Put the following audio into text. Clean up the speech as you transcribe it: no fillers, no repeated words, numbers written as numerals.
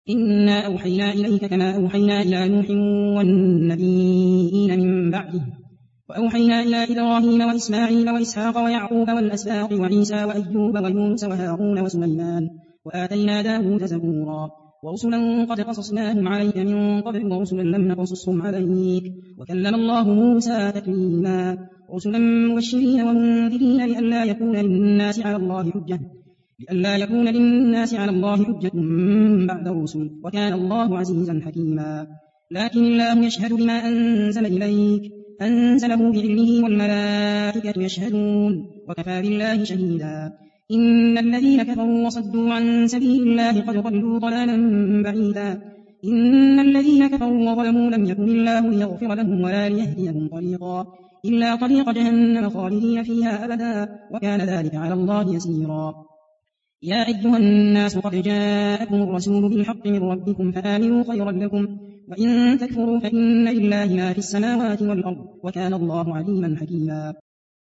إنا أوحينا إليك كما أوحينا إلى نوح والنبيين من بعده وأوحينا إلى إبراهيم وإسماعيل وإسحاق ويعقوب والأسباط وعيسى وأيوب ويونس وهارون وسليمان وآتينا داود زبورا ورسلا قد قصصناهم عليك من قبل ورسلا لم نقصصهم عليك وكلم الله موسى تكليما رسلا مبشرين ومنذرين لئلا يكون للناس على الله حجة بعد الرسل وكان الله عزيزا حكيما لكن الله يشهد بما أنزل إليك أنزله بعلمه والملائكة يشهدون وكفى بالله شهيدا إن الذين كفروا وصدوا عن سبيل الله قد ضلوا ضلالا بعيدا إن الذين كفروا وظلموا لم يكن الله ليغفر لهم ولا ليهديهم طريقا إلا طريق جهنم خالدين فيها أبدا وكان ذلك على الله يسيرا يا أيها الناس قد جاءكم الرسول بالحق من ربكم فآمنوا خيرا لكم وإن تكفروا فإن لله ما في السماوات والأرض وكان الله عليما حكيما